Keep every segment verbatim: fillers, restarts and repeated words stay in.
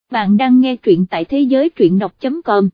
Bạn đang nghe truyện tại thế giới truyện đọc chấm com.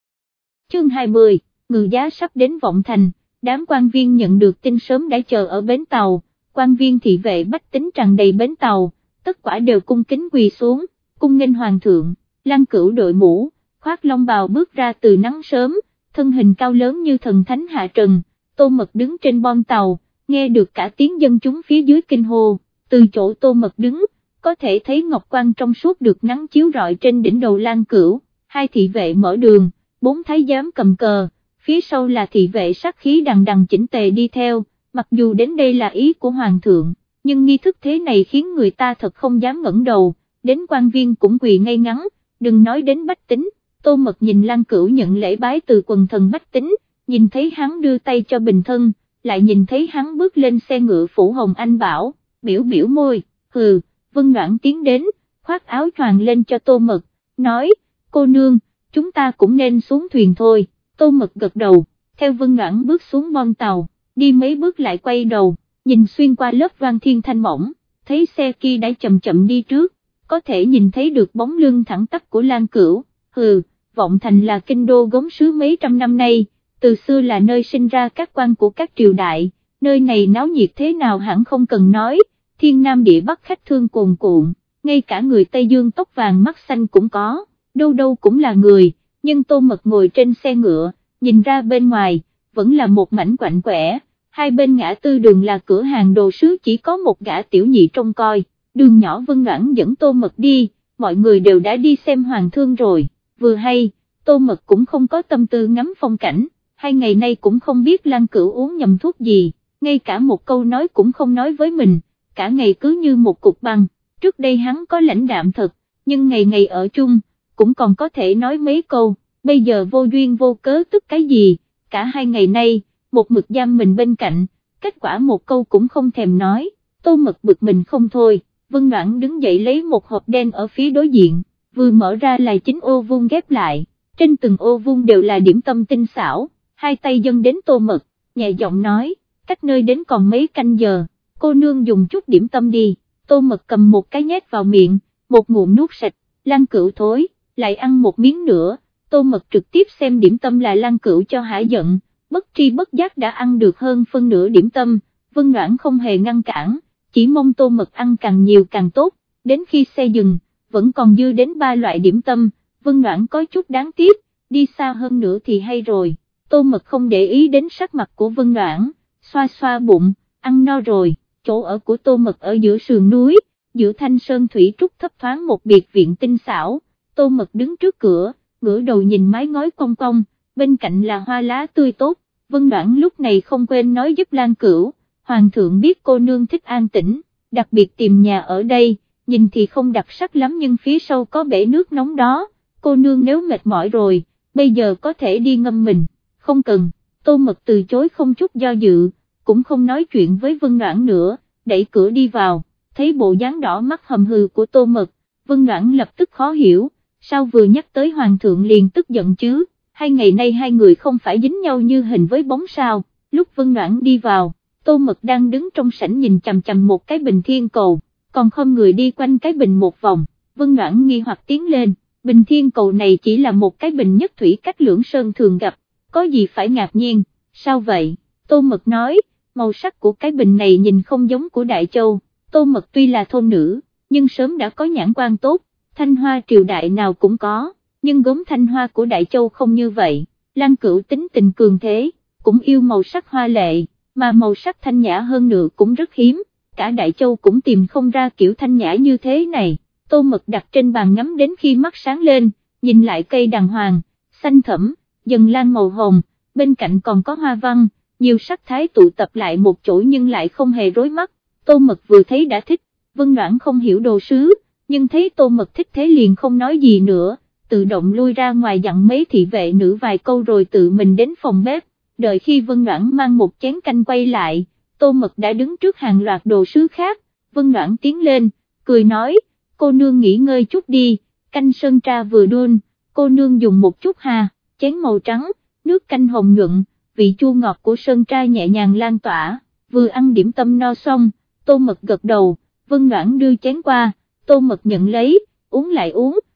Chương hai mươi, ngự giá sắp đến Vọng Thành, đám quan viên nhận được tin sớm đã chờ ở bến tàu, quan viên thị vệ bách tính tràn đầy bến tàu, tất cả đều cung kính quỳ xuống, cung nghênh hoàng thượng. Lăng Cửu đội mũ, khoác long bào bước ra từ nắng sớm, thân hình cao lớn như thần thánh hạ trần. Tô Mật đứng trên bon tàu, nghe được cả tiếng dân chúng phía dưới kinh hô, từ chỗ Tô Mật đứng, có thể thấy ngọc quan trong suốt được nắng chiếu rọi trên đỉnh đầu Lăng Cửu. Hai thị vệ mở đường, bốn thái giám cầm cờ, phía sau là thị vệ sát khí đằng đằng chỉnh tề đi theo. Mặc dù đến đây là ý của hoàng thượng, nhưng nghi thức thế này khiến người ta thật không dám ngẩng đầu, đến quan viên cũng quỳ ngay ngắn, đừng nói đến bách tính. Tô Mật nhìn Lăng Cửu nhận lễ bái từ quần thần bách tính, nhìn thấy hắn đưa tay cho bình thân, lại nhìn thấy hắn bước lên xe ngựa phủ hồng anh bảo, biểu biểu môi, hừ. Vân Noãn tiến đến, khoác áo choàng lên cho Tô Mật, nói, cô nương, chúng ta cũng nên xuống thuyền thôi. Tô Mật gật đầu, theo Vân Noãn bước xuống bon tàu, đi mấy bước lại quay đầu, nhìn xuyên qua lớp vang thiên thanh mỏng, thấy xe kia đã chậm chậm đi trước, có thể nhìn thấy được bóng lưng thẳng tắp của Lăng Cửu. Hừ, Vọng Thành là kinh đô gốm sứ mấy trăm năm nay, từ xưa là nơi sinh ra các quan của các triều đại, nơi này náo nhiệt thế nào hẳn không cần nói. Thiên Nam địa Bắc khách thương cuồn cuộn, ngay cả người Tây Dương tóc vàng mắt xanh cũng có, đâu đâu cũng là người, nhưng Tô Mật ngồi trên xe ngựa, nhìn ra bên ngoài, vẫn là một mảnh quạnh quẻ, hai bên ngã tư đường là cửa hàng đồ sứ chỉ có một gã tiểu nhị trông coi, đường nhỏ Vân Noãn dẫn Tô Mật đi, mọi người đều đã đi xem hoàng thương rồi, vừa hay, Tô Mật cũng không có tâm tư ngắm phong cảnh, hai ngày nay cũng không biết Lăng Cửu uống nhầm thuốc gì, ngay cả một câu nói cũng không nói với mình. Cả ngày cứ như một cục băng, trước đây hắn có lãnh đạm thật, nhưng ngày ngày ở chung, cũng còn có thể nói mấy câu, bây giờ vô duyên vô cớ tức cái gì, cả hai ngày nay, một mực giam mình bên cạnh, kết quả một câu cũng không thèm nói. Tô Mật bực mình không thôi. Vân Noãn đứng dậy lấy một hộp đen ở phía đối diện, vừa mở ra là chín ô vuông ghép lại, trên từng ô vuông đều là điểm tâm tinh xảo, hai tay dâng đến Tô Mật, nhẹ giọng nói, cách nơi đến còn mấy canh giờ. Cô nương dùng chút điểm tâm đi. Tô Mật cầm một cái nhét vào miệng, một ngụm nuốt sạch. Lăng Cửu thối, lại ăn một miếng nữa. Tô Mật trực tiếp xem điểm tâm là Lăng Cửu cho hả giận, bất tri bất giác đã ăn được hơn phân nửa điểm tâm. Vân Noãn không hề ngăn cản, chỉ mong Tô Mật ăn càng nhiều càng tốt. Đến khi xe dừng, vẫn còn dư đến ba loại điểm tâm. Vân Noãn có chút đáng tiếc, đi xa hơn nữa thì hay rồi. Tô Mật không để ý đến sắc mặt của Vân Noãn, xoa xoa bụng, ăn no rồi. Chỗ ở của Tô Mật ở giữa sườn núi, giữa thanh sơn thủy trúc thấp thoáng một biệt viện tinh xảo. Tô Mật đứng trước cửa, ngửa đầu nhìn mái ngói cong cong, bên cạnh là hoa lá tươi tốt. Vân Noãn lúc này không quên nói giúp Lăng Cửu, hoàng thượng biết cô nương thích an tĩnh, đặc biệt tìm nhà ở đây, nhìn thì không đặc sắc lắm nhưng phía sau có bể nước nóng đó, cô nương nếu mệt mỏi rồi, bây giờ có thể đi ngâm mình. Không cần. Tô Mật từ chối không chút do dự, cũng không nói chuyện với Vân Noãn nữa, đẩy cửa đi vào, thấy bộ dáng đỏ mắt hầm hừ của Tô Mật, Vân Noãn lập tức khó hiểu, sao vừa nhắc tới hoàng thượng liền tức giận chứ, hai ngày nay hai người không phải dính nhau như hình với bóng sao. Lúc Vân Noãn đi vào, Tô Mật đang đứng trong sảnh nhìn chằm chằm một cái bình thiên cầu, còn không người đi quanh cái bình một vòng. Vân Noãn nghi hoặc tiến lên, bình thiên cầu này chỉ là một cái bình nhất thủy cách Lưỡng Sơn thường gặp, có gì phải ngạc nhiên, sao vậy? Tô Mật nói, màu sắc của cái bình này nhìn không giống của Đại Châu. Tô Mật tuy là thôn nữ, nhưng sớm đã có nhãn quan tốt, thanh hoa triều đại nào cũng có, nhưng gốm thanh hoa của Đại Châu không như vậy. Lăng Cửu tính tình cường thế, cũng yêu màu sắc hoa lệ, mà màu sắc thanh nhã hơn nữa cũng rất hiếm, cả Đại Châu cũng tìm không ra kiểu thanh nhã như thế này. Tô Mật đặt trên bàn ngắm đến khi mắt sáng lên, nhìn lại cây đàng hoàng, xanh thẫm, dần lan màu hồng, bên cạnh còn có hoa văn, nhiều sắc thái tụ tập lại một chỗ nhưng lại không hề rối mắt. Tô Mật vừa thấy đã thích. Vân Noãn không hiểu đồ sứ, nhưng thấy Tô Mật thích thế liền không nói gì nữa, tự động lui ra ngoài dặn mấy thị vệ nữ vài câu rồi tự mình đến phòng bếp. Đợi khi Vân Noãn mang một chén canh quay lại, Tô Mật đã đứng trước hàng loạt đồ sứ khác. Vân Noãn tiến lên, cười nói, cô nương nghỉ ngơi chút đi, canh sơn tra vừa đun, cô nương dùng một chút ha. Chén màu trắng, nước canh hồng nhuận, vị chua ngọt của sơn tra nhẹ nhàng lan tỏa. Vừa ăn điểm tâm no xong, Tô Mật gật đầu, Vân Noãn đưa chén qua, Tô Mật nhận lấy, uống lại uống,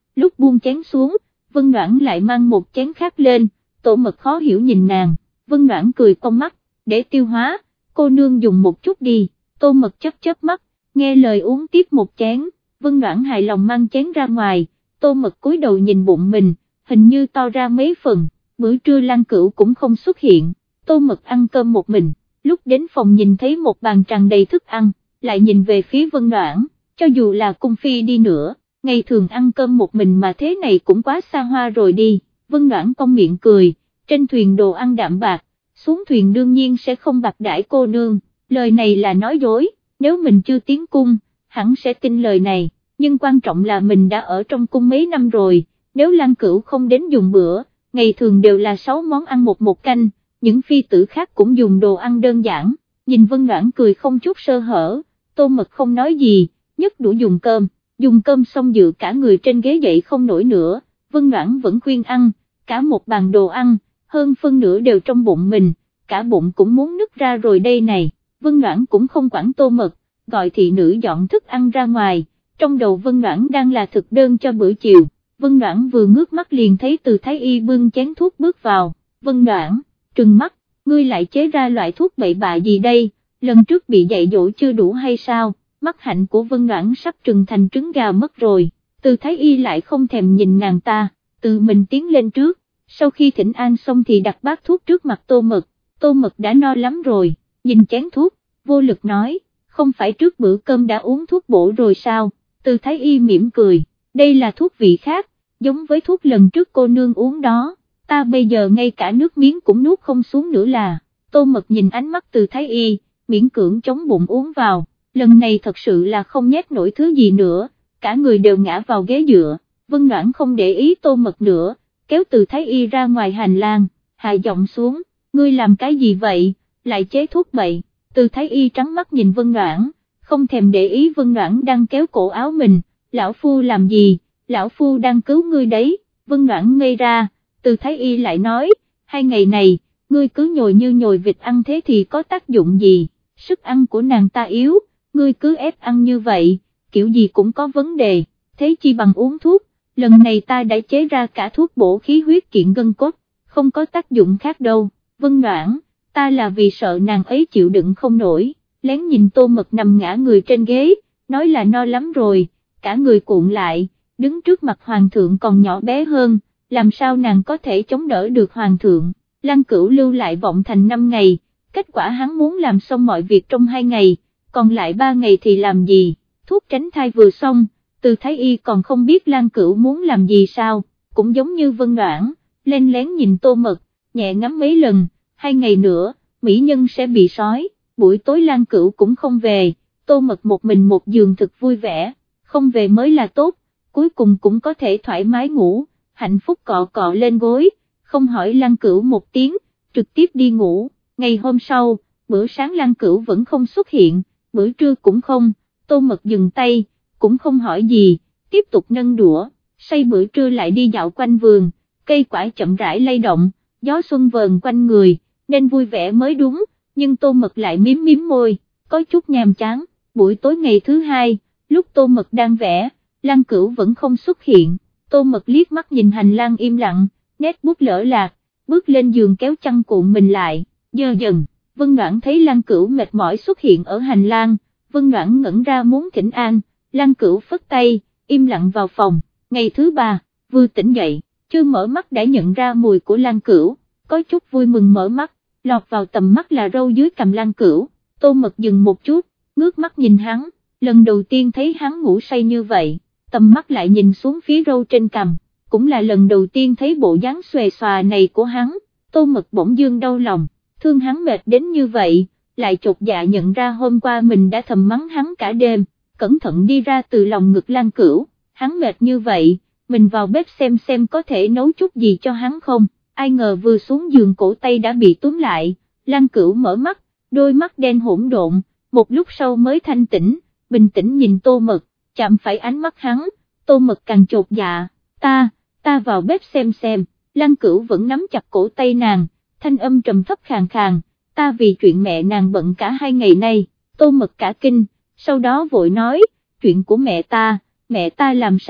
lúc buông chén xuống, Vân Noãn lại mang một chén khác lên, Tô Mật khó hiểu nhìn nàng, Vân Noãn cười cong mắt, để tiêu hóa, cô nương dùng một chút đi, Tô Mật chớp chớp mắt, nghe lời uống tiếp một chén, Vân Noãn hài lòng mang chén ra ngoài, Tô Mật cúi đầu nhìn bụng mình, hình như to ra mấy phần, bữa trưa Lan Cửu cũng không xuất hiện, Tô Mật ăn cơm một mình, lúc đến phòng nhìn thấy một bàn tràn đầy thức ăn, lại nhìn về phía Vân Noãn, cho dù là cung phi đi nữa, ngày thường ăn cơm một mình mà thế này cũng quá xa hoa rồi đi, Vân Noãn cong miệng cười, trên thuyền đồ ăn đạm bạc, xuống thuyền đương nhiên sẽ không bạc đãi cô nương, lời này là nói dối, nếu mình chưa tiến cung, hẳn sẽ tin lời này, nhưng quan trọng là mình đã ở trong cung mấy năm rồi, nếu Lan Cửu không đến dùng bữa, ngày thường đều là sáu món ăn một một canh, những phi tử khác cũng dùng đồ ăn đơn giản, nhìn Vân Noãn cười không chút sơ hở, Tô Mật không nói gì, nhấc đũa dùng cơm, dùng cơm xong dựa cả người trên ghế dậy không nổi nữa, Vân Noãn vẫn khuyên ăn, cả một bàn đồ ăn, hơn phân nửa đều trong bụng mình, cả bụng cũng muốn nứt ra rồi đây này, Vân Noãn cũng không quản Tô Mật, gọi thị nữ dọn thức ăn ra ngoài, trong đầu Vân Noãn đang là thực đơn cho bữa chiều, Vân Noãn vừa ngước mắt liền thấy Từ Thái Y bưng chén thuốc bước vào, Vân Noãn, trừng mắt, ngươi lại chế ra loại thuốc bậy bạ gì đây, lần trước bị dạy dỗ chưa đủ hay sao, mắt hạnh của Vân Noãn sắp trừng thành trứng gà mất rồi, Từ Thái Y lại không thèm nhìn nàng ta, tự mình tiến lên trước, sau khi thỉnh an xong thì đặt bát thuốc trước mặt Tô Mật, Tô Mật đã no lắm rồi, nhìn chén thuốc, vô lực nói, không phải trước bữa cơm đã uống thuốc bổ rồi sao, Từ Thái Y mỉm cười, đây là thuốc vị khác, giống với thuốc lần trước cô nương uống đó, ta bây giờ ngay cả nước miếng cũng nuốt không xuống nữa là, Tô Mật nhìn ánh mắt Từ Thái Y, miễn cưỡng chống bụng uống vào, lần này thật sự là không nhét nổi thứ gì nữa, cả người đều ngã vào ghế dựa, Vân Noãn không để ý Tô Mật nữa, kéo Từ Thái Y ra ngoài hành lang, hạ giọng xuống, ngươi làm cái gì vậy, lại chế thuốc bậy, Từ Thái Y trắng mắt nhìn Vân Noãn, không thèm để ý Vân Noãn đang kéo cổ áo mình, lão phu làm gì, lão phu đang cứu ngươi đấy, Vân Noãn ngây ra, Từ Thái Y lại nói, hai ngày này, ngươi cứ nhồi như nhồi vịt ăn thế thì có tác dụng gì, sức ăn của nàng ta yếu, ngươi cứ ép ăn như vậy, kiểu gì cũng có vấn đề, thế chi bằng uống thuốc, lần này ta đã chế ra cả thuốc bổ khí huyết kiện gân cốt, không có tác dụng khác đâu, Vân Noãn, ta là vì sợ nàng ấy chịu đựng không nổi, lén nhìn Tô Mật nằm ngã người trên ghế, nói là no lắm rồi, cả người cuộn lại, đứng trước mặt hoàng thượng còn nhỏ bé hơn, làm sao nàng có thể chống đỡ được hoàng thượng, Lan Cửu lưu lại Vọng Thành năm ngày, kết quả hắn muốn làm xong mọi việc trong hai ngày, còn lại ba ngày thì làm gì, thuốc tránh thai vừa xong, Từ Thái Y còn không biết Lan Cửu muốn làm gì sao, cũng giống như Vân Noãn, len lén nhìn Tô Mật, nhẹ ngắm mấy lần, hai ngày nữa, mỹ nhân sẽ bị sói, buổi tối Lan Cửu cũng không về, Tô Mật một mình một giường thực vui vẻ, không về mới là tốt, cuối cùng cũng có thể thoải mái ngủ, hạnh phúc cọ cọ lên gối, không hỏi Lan Cửu một tiếng, trực tiếp đi ngủ, ngày hôm sau, bữa sáng Lan Cửu vẫn không xuất hiện, bữa trưa cũng không, Tô Mật dừng tay, cũng không hỏi gì, tiếp tục nâng đũa, say bữa trưa lại đi dạo quanh vườn, cây quả chậm rãi lay động, gió xuân vờn quanh người, nên vui vẻ mới đúng, nhưng Tô Mật lại miếm miếm môi, có chút nhàm chán, buổi tối ngày thứ hai, lúc Tô Mật đang vẽ, Lan Cửu vẫn không xuất hiện, Tô Mật liếc mắt nhìn hành lang im lặng, nét bút lỡ lạc, bước lên giường kéo chăn cuộn mình lại, dơ dần, Vân Noãn thấy Lan Cửu mệt mỏi xuất hiện ở hành lang, Vân Noãn ngẩn ra muốn thỉnh an, Lan Cửu phất tay, im lặng vào phòng, ngày thứ ba, vừa tỉnh dậy, chưa mở mắt đã nhận ra mùi của Lan Cửu, có chút vui mừng mở mắt, lọt vào tầm mắt là râu dưới cằm Lan Cửu, Tô Mật dừng một chút, ngước mắt nhìn hắn, lần đầu tiên thấy hắn ngủ say như vậy, tầm mắt lại nhìn xuống phía râu trên cằm, cũng là lần đầu tiên thấy bộ dáng xòe xòa này của hắn, Tô Mật bỗng dưng đau lòng, thương hắn mệt đến như vậy, lại chột dạ nhận ra hôm qua mình đã thầm mắng hắn cả đêm, cẩn thận đi ra từ lòng ngực Lan Cửu, hắn mệt như vậy, mình vào bếp xem xem có thể nấu chút gì cho hắn không, ai ngờ vừa xuống giường cổ tay đã bị túm lại, Lan Cửu mở mắt, đôi mắt đen hỗn độn, một lúc sau mới thanh tĩnh, bình tĩnh nhìn Tô Mật, chạm phải ánh mắt hắn, Tô Mật càng chột dạ, ta, ta vào bếp xem xem, Lan Cửu vẫn nắm chặt cổ tay nàng, thanh âm trầm thấp khàn khàn, ta vì chuyện mẹ nàng bận cả hai ngày nay, Tô Mật cả kinh, sau đó vội nói, chuyện của mẹ ta, mẹ ta làm sao,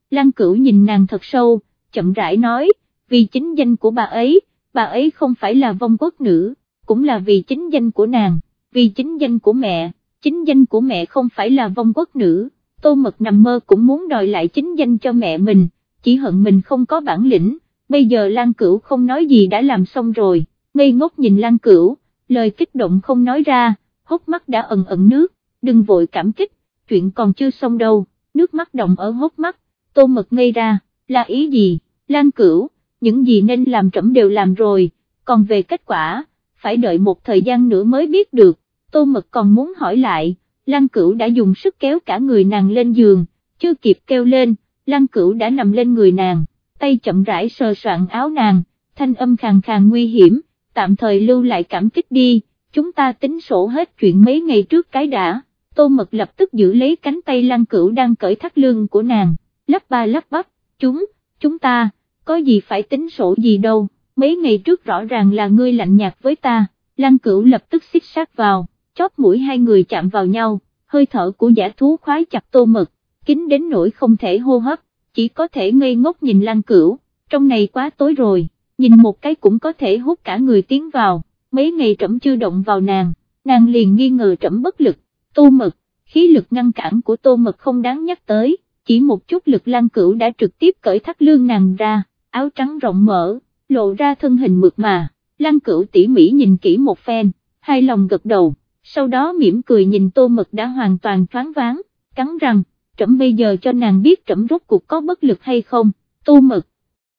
Lan Cửu nhìn nàng thật sâu, chậm rãi nói, vì chính danh của bà ấy, bà ấy không phải là vong quốc nữ, cũng là vì chính danh của nàng, vì chính danh của mẹ, chính danh của mẹ không phải là vong quốc nữ. Tô Mật nằm mơ cũng muốn đòi lại chính danh cho mẹ mình, chỉ hận mình không có bản lĩnh, bây giờ Lan Cửu không nói gì đã làm xong rồi, ngây ngốc nhìn Lan Cửu, lời kích động không nói ra, hốc mắt đã ẩn ẩn nước, đừng vội cảm kích, chuyện còn chưa xong đâu, nước mắt đọng ở hốc mắt. Tô Mật ngây ra, là ý gì? Lan Cửu, những gì nên làm trẫm đều làm rồi, còn về kết quả, phải đợi một thời gian nữa mới biết được. Tô Mật còn muốn hỏi lại, Lan Cửu đã dùng sức kéo cả người nàng lên giường, chưa kịp kêu lên, Lan Cửu đã nằm lên người nàng, tay chậm rãi sờ soạng áo nàng, thanh âm khàn khàn nguy hiểm, tạm thời lưu lại cảm kích đi, chúng ta tính sổ hết chuyện mấy ngày trước cái đã. Tô Mật lập tức giữ lấy cánh tay Lan Cửu đang cởi thắt lưng của nàng, lắp ba lắp bắp, chúng, chúng ta, có gì phải tính sổ gì đâu, mấy ngày trước rõ ràng là ngươi lạnh nhạt với ta. Lan Cửu lập tức xích sát vào, chóp mũi hai người chạm vào nhau, hơi thở của dã thú khoái chặt Tô Mật, kín đến nỗi không thể hô hấp, chỉ có thể ngây ngốc nhìn Lan Cửu, trong này quá tối rồi, nhìn một cái cũng có thể hút cả người tiến vào, mấy ngày trẫm chưa động vào nàng, nàng liền nghi ngờ trẫm bất lực. Tô Mật, khí lực ngăn cản của Tô Mật không đáng nhắc tới, chỉ một chút lực Lan Cửu đã trực tiếp cởi thắt lưng nàng ra, áo trắng rộng mở, lộ ra thân hình mượt mà. Lan Cửu tỉ mỉ nhìn kỹ một phen, hài lòng gật đầu, sau đó mỉm cười nhìn Tô Mật đã hoàn toàn choáng váng, cắn răng, trẫm bây giờ cho nàng biết trẫm rốt cuộc có bất lực hay không. Tô Mật,